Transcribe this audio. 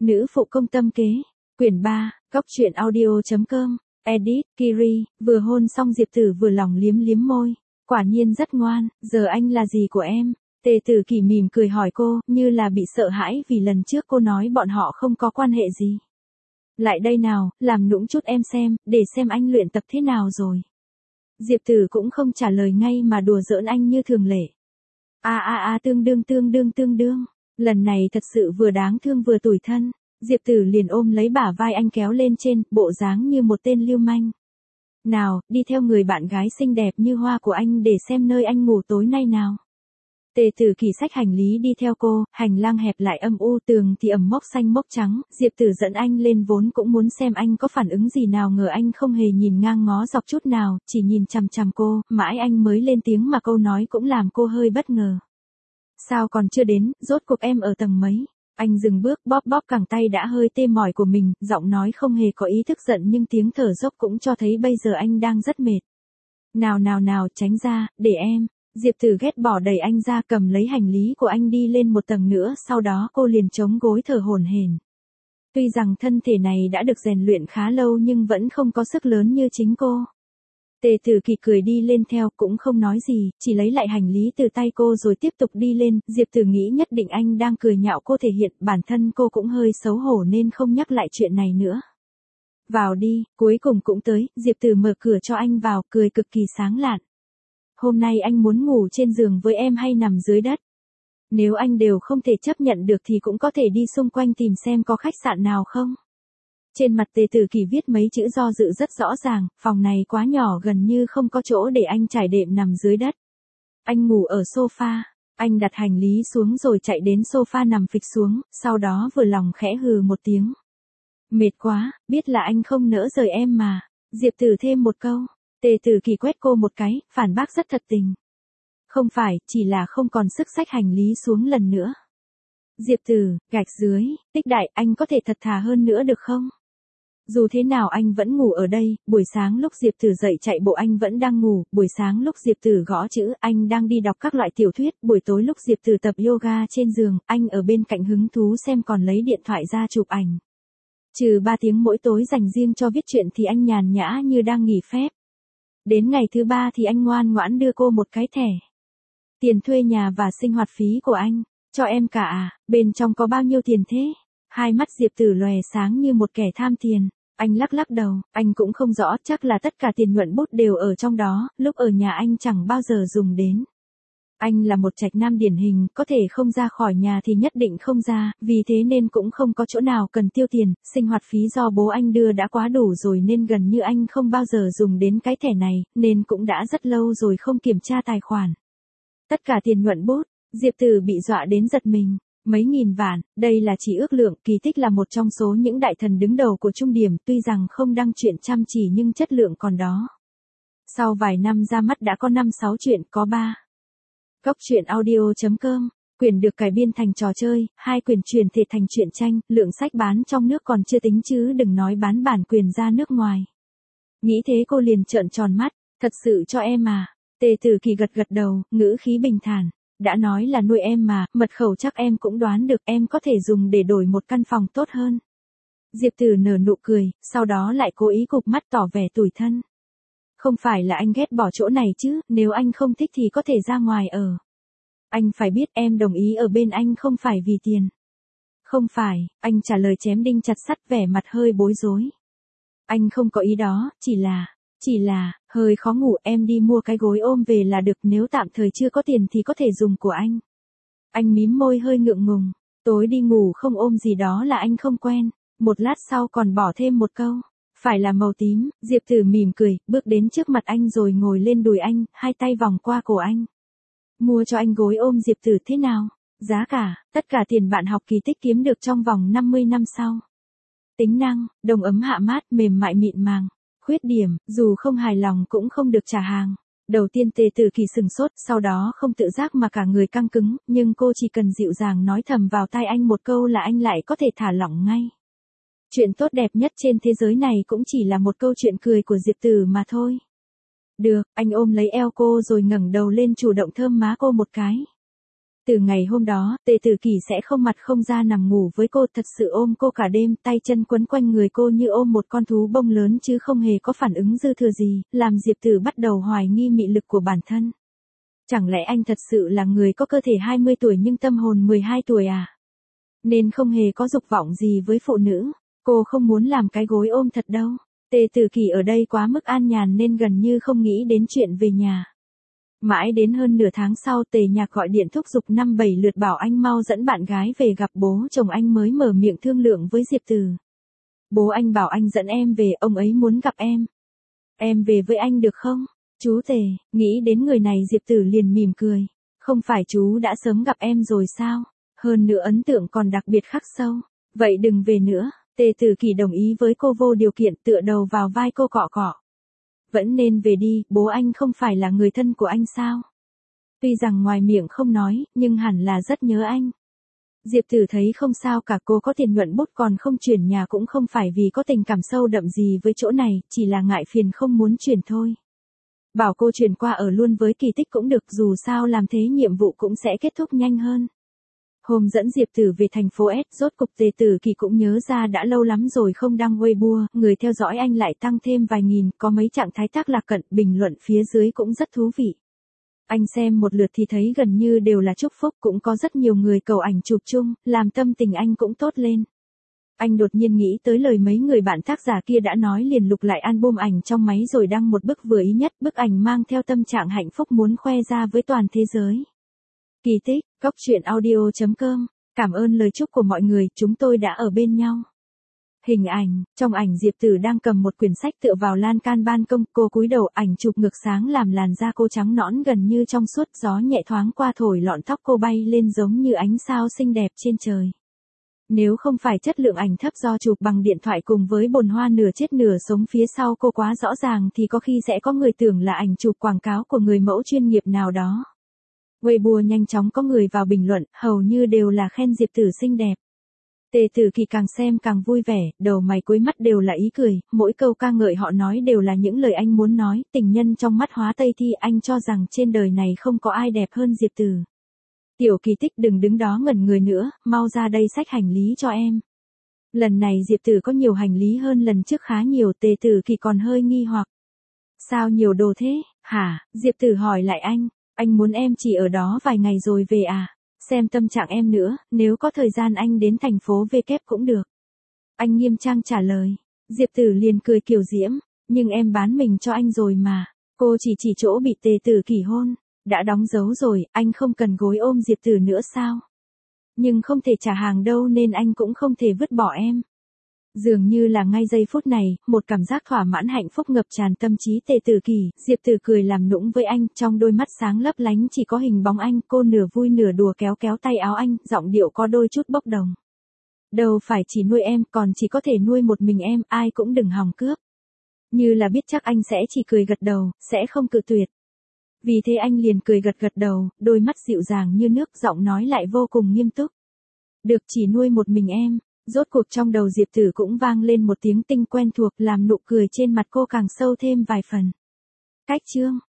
Nữ phụ công tâm kế. Quyển 3, Góc truyện audio.com. Edit, Kiri, vừa hôn xong Diệp Tử vừa lòng liếm liếm môi. Quả nhiên rất ngoan, giờ anh là gì của em? Tề Tử Kỳ mỉm cười hỏi cô, như là bị sợ hãi vì lần trước cô nói bọn họ không có quan hệ gì. Lại đây nào, làm nũng chút em xem, để xem anh luyện tập thế nào rồi. Diệp Tử cũng không trả lời ngay mà đùa giỡn anh như thường lệ. Tương đương. Lần này thật sự vừa đáng thương vừa tủi thân. Diệp Tử liền ôm lấy bả vai anh kéo lên trên, bộ dáng như một tên lưu manh. Nào, đi theo người bạn gái xinh đẹp như hoa của anh để xem nơi anh ngủ tối nay nào. Tề Tử Kỳ xách hành lý đi theo cô, hành lang hẹp lại âm u, tường thì ẩm mốc xanh mốc trắng, Diệp Tử dẫn anh lên vốn cũng muốn xem anh có phản ứng gì nào, ngờ anh không hề nhìn ngang ngó dọc chút nào, chỉ nhìn chằm chằm cô, mãi anh mới lên tiếng mà câu nói cũng làm cô hơi bất ngờ. Sao còn chưa đến, rốt cuộc em ở tầng mấy? Anh dừng bước bóp cẳng tay đã hơi tê mỏi của mình, giọng nói không hề có ý thức giận nhưng tiếng thở dốc cũng cho thấy bây giờ anh đang rất mệt. Nào, tránh ra, để em. Diệp Tử ghét bỏ đẩy anh ra, cầm lấy hành lý của anh đi lên một tầng nữa, sau đó cô liền chống gối thở hổn hển. Tuy rằng thân thể này đã được rèn luyện khá lâu nhưng vẫn không có sức lớn như chính cô. Tề Tử Kỳ cười đi lên theo, cũng không nói gì, chỉ lấy lại hành lý từ tay cô rồi tiếp tục đi lên. Diệp Tử nghĩ nhất định anh đang cười nhạo cô thể hiện, bản thân cô cũng hơi xấu hổ nên không nhắc lại chuyện này nữa. Vào đi, cuối cùng cũng tới, Diệp Tử mở cửa cho anh vào, cười cực kỳ sáng lạn. Hôm nay anh muốn ngủ trên giường với em hay nằm dưới đất? Nếu anh đều không thể chấp nhận được thì cũng có thể đi xung quanh tìm xem có khách sạn nào không. Trên mặt Tề Tử Kỳ viết mấy chữ do dự rất rõ ràng, phòng này quá nhỏ gần như không có chỗ để anh trải đệm nằm dưới đất. Anh ngủ ở sofa, anh đặt hành lý xuống rồi chạy đến sofa nằm phịch xuống, sau đó vừa lòng khẽ hừ một tiếng. Mệt quá, biết là anh không nỡ rời em mà. Diệp Tử thêm một câu. Tề Tử Kỳ quét cô một cái, phản bác rất thật tình. Không phải, chỉ là không còn sức xách hành lý xuống lần nữa. Diệp Tử, gạch dưới, tích đại, anh có thể thật thà hơn nữa được không? Dù thế nào anh vẫn ngủ ở đây, buổi sáng lúc Diệp Tử dậy chạy bộ anh vẫn đang ngủ, buổi sáng lúc Diệp Tử gõ chữ anh đang đi đọc các loại tiểu thuyết, buổi tối lúc Diệp Tử tập yoga trên giường, anh ở bên cạnh hứng thú xem còn lấy điện thoại ra chụp ảnh. Trừ 3 tiếng mỗi tối dành riêng cho viết truyện thì anh nhàn nhã như đang nghỉ phép. Đến ngày thứ 3 thì anh ngoan ngoãn đưa cô một cái thẻ. Tiền thuê nhà và sinh hoạt phí của anh, cho em cả à, bên trong có bao nhiêu tiền thế? Hai mắt Diệp Tử lòe sáng như một kẻ tham tiền. Anh lắc đầu, anh cũng không rõ, chắc là tất cả tiền nhuận bút đều ở trong đó, lúc ở nhà anh chẳng bao giờ dùng đến. Anh là một trạch nam điển hình, có thể không ra khỏi nhà thì nhất định không ra, vì thế nên cũng không có chỗ nào cần tiêu tiền, sinh hoạt phí do bố anh đưa đã quá đủ rồi nên gần như anh không bao giờ dùng đến cái thẻ này, nên cũng đã rất lâu rồi không kiểm tra tài khoản. Tất cả tiền nhuận bút, Diệp Tử bị dọa đến giật mình. Mấy nghìn vạn, đây là chỉ ước lượng, Kỳ Tích là một trong số những đại thần đứng đầu của Trung Điểm, tuy rằng không đăng truyện chăm chỉ nhưng chất lượng còn đó. Sau vài năm ra mắt đã có 5-6 truyện, có 3. Góc truyện audio.com, quyển được cải biên thành trò chơi, 2 quyển chuyển thể thành truyện tranh, lượng sách bán trong nước còn chưa tính chứ đừng nói bán bản quyền ra nước ngoài. Nghĩ thế cô liền trợn tròn mắt, thật sự cho em à? Tề Tử Kỳ gật đầu, ngữ khí bình thản. Đã nói là nuôi em mà, mật khẩu chắc em cũng đoán được, em có thể dùng để đổi một căn phòng tốt hơn. Diệp Tử nở nụ cười, sau đó lại cố ý cụp mắt tỏ vẻ tủi thân. Không phải là anh ghét bỏ chỗ này chứ, nếu anh không thích thì có thể ra ngoài ở. Anh phải biết em đồng ý ở bên anh không phải vì tiền. Không phải, anh trả lời chém đinh chặt sắt, vẻ mặt hơi bối rối. Anh không có ý đó, chỉ là, hơi khó ngủ, em đi mua cái gối ôm về là được, nếu tạm thời chưa có tiền thì có thể dùng của anh. Anh mím môi hơi ngượng ngùng, tối đi ngủ không ôm gì đó là anh không quen, một lát sau còn bỏ thêm một câu, phải là màu tím. Diệp Tử mỉm cười, bước đến trước mặt anh rồi ngồi lên đùi anh, hai tay vòng qua cổ anh. Mua cho anh gối ôm. Diệp Tử thế nào? Giá cả, tất cả tiền bạn học Kỳ Tích kiếm được trong vòng 50 năm sau. Tính năng, đồng ấm hạ mát, mềm mại mịn màng. Khuyết điểm, dù không hài lòng cũng không được trả hàng. Đầu tiên Tề Tử Kỳ sừng sốt, sau đó không tự giác mà cả người căng cứng, nhưng cô chỉ cần dịu dàng nói thầm vào tai anh một câu là anh lại có thể thả lỏng ngay. Chuyện tốt đẹp nhất trên thế giới này cũng chỉ là một câu chuyện cười của Diệp Tử mà thôi. Được, anh ôm lấy eo cô rồi ngẩng đầu lên chủ động thơm má cô một cái. Từ ngày hôm đó, Tề Tử Kỳ sẽ không mặt không ra nằm ngủ với cô, thật sự ôm cô cả đêm, tay chân quấn quanh người cô như ôm một con thú bông lớn chứ không hề có phản ứng dư thừa gì, làm Diệp Tử bắt đầu hoài nghi mị lực của bản thân. Chẳng lẽ anh thật sự là người có cơ thể 20 tuổi nhưng tâm hồn 12 tuổi à? Nên không hề có dục vọng gì với phụ nữ, cô không muốn làm cái gối ôm thật đâu. Tề Tử Kỳ ở đây quá mức an nhàn nên gần như không nghĩ đến chuyện về nhà. Mãi đến hơn nửa tháng sau Tề Nhạc gọi điện thúc giục 5-7 lượt bảo anh mau dẫn bạn gái về gặp bố chồng anh mới mở miệng thương lượng với Diệp Tử. Bố anh bảo anh dẫn em về, ông ấy muốn gặp em. Em về với anh được không? Chú Tề, nghĩ đến người này Diệp Tử liền mỉm cười. Không phải chú đã sớm gặp em rồi sao? Hơn nữa ấn tượng còn đặc biệt khắc sâu. Vậy đừng về nữa. Tề Tử Kỳ đồng ý với cô vô điều kiện, tựa đầu vào vai cô cọ cọ. Vẫn nên về đi, bố anh không phải là người thân của anh sao? Tuy rằng ngoài miệng không nói, nhưng hẳn là rất nhớ anh. Diệp Tử thấy không sao cả, cô có tiền nhuận bút còn không chuyển nhà cũng không phải vì có tình cảm sâu đậm gì với chỗ này, chỉ là ngại phiền không muốn chuyển thôi. Bảo cô chuyển qua ở luôn với Kỳ Tích cũng được, dù sao làm thế nhiệm vụ cũng sẽ kết thúc nhanh hơn. Hôm dẫn Diệp Tử về thành phố S, rốt cục Tề Tử Kỳ cũng nhớ ra đã lâu lắm rồi không đăng Weibo, người theo dõi anh lại tăng thêm vài nghìn, có mấy trạng thái tác lạc cận, bình luận phía dưới cũng rất thú vị. Anh xem một lượt thì thấy gần như đều là chúc phúc, cũng có rất nhiều người cầu ảnh chụp chung, làm tâm tình anh cũng tốt lên. Anh đột nhiên nghĩ tới lời mấy người bạn tác giả kia đã nói, liền lục lại album ảnh trong máy rồi đăng một bức vừa ý nhất, bức ảnh mang theo tâm trạng hạnh phúc muốn khoe ra với toàn thế giới. Kỳ Tích, goctruyện.audio.com. Cảm ơn lời chúc của mọi người, chúng tôi đã ở bên nhau. Hình ảnh, trong ảnh Diệp Tử đang cầm một quyển sách tựa vào lan can ban công, cô cúi đầu, ảnh chụp ngược sáng làm làn da cô trắng nõn gần như trong suốt, gió nhẹ thoáng qua thổi lọn tóc cô bay lên giống như ánh sao xinh đẹp trên trời. Nếu không phải chất lượng ảnh thấp do chụp bằng điện thoại cùng với bồn hoa nửa chết nửa sống phía sau cô quá rõ ràng thì có khi sẽ có người tưởng là ảnh chụp quảng cáo của người mẫu chuyên nghiệp nào đó. Weibo nhanh chóng có người vào bình luận, hầu như đều là khen Diệp Tử xinh đẹp. Tề Tử Kỳ càng xem càng vui vẻ, đầu mày cuối mắt đều là ý cười, mỗi câu ca ngợi họ nói đều là những lời anh muốn nói, tình nhân trong mắt hóa Tây Thi, anh cho rằng trên đời này không có ai đẹp hơn Diệp Tử. Tiểu Kỳ Tích đừng đứng đó ngẩn người nữa, mau ra đây xách hành lý cho em. Lần này Diệp Tử có nhiều hành lý hơn lần trước khá nhiều, Tề Tử Kỳ còn hơi nghi hoặc. Sao nhiều đồ thế, hả? Diệp Tử hỏi lại anh muốn em chỉ ở đó vài ngày rồi về à? Xem tâm trạng em nữa, nếu có thời gian anh đến thành phố V kép cũng được. Anh nghiêm trang trả lời. Diệp Tử liền cười kiều diễm, nhưng em bán mình cho anh rồi mà. Cô chỉ chỗ bị Tề Tử Kỳ hôn. Đã đóng dấu rồi, anh không cần gối ôm Diệp Tử nữa sao? Nhưng không thể trả hàng đâu nên anh cũng không thể vứt bỏ em. Dường như là ngay giây phút này, một cảm giác thỏa mãn hạnh phúc ngập tràn tâm trí Tề Tử Kỳ, Diệp Tử cười làm nũng với anh, trong đôi mắt sáng lấp lánh chỉ có hình bóng anh, cô nửa vui nửa đùa kéo tay áo anh, giọng điệu có đôi chút bốc đồng. Đâu phải chỉ nuôi em, còn chỉ có thể nuôi một mình em, ai cũng đừng hòng cướp. Như là biết chắc anh sẽ chỉ cười gật đầu, sẽ không cự tuyệt. Vì thế anh liền cười gật đầu, đôi mắt dịu dàng như nước, giọng nói lại vô cùng nghiêm túc. Được, chỉ nuôi một mình em. Rốt cuộc trong đầu Diệp Tử cũng vang lên một tiếng tinh quen thuộc, làm nụ cười trên mặt cô càng sâu thêm vài phần. Cách chương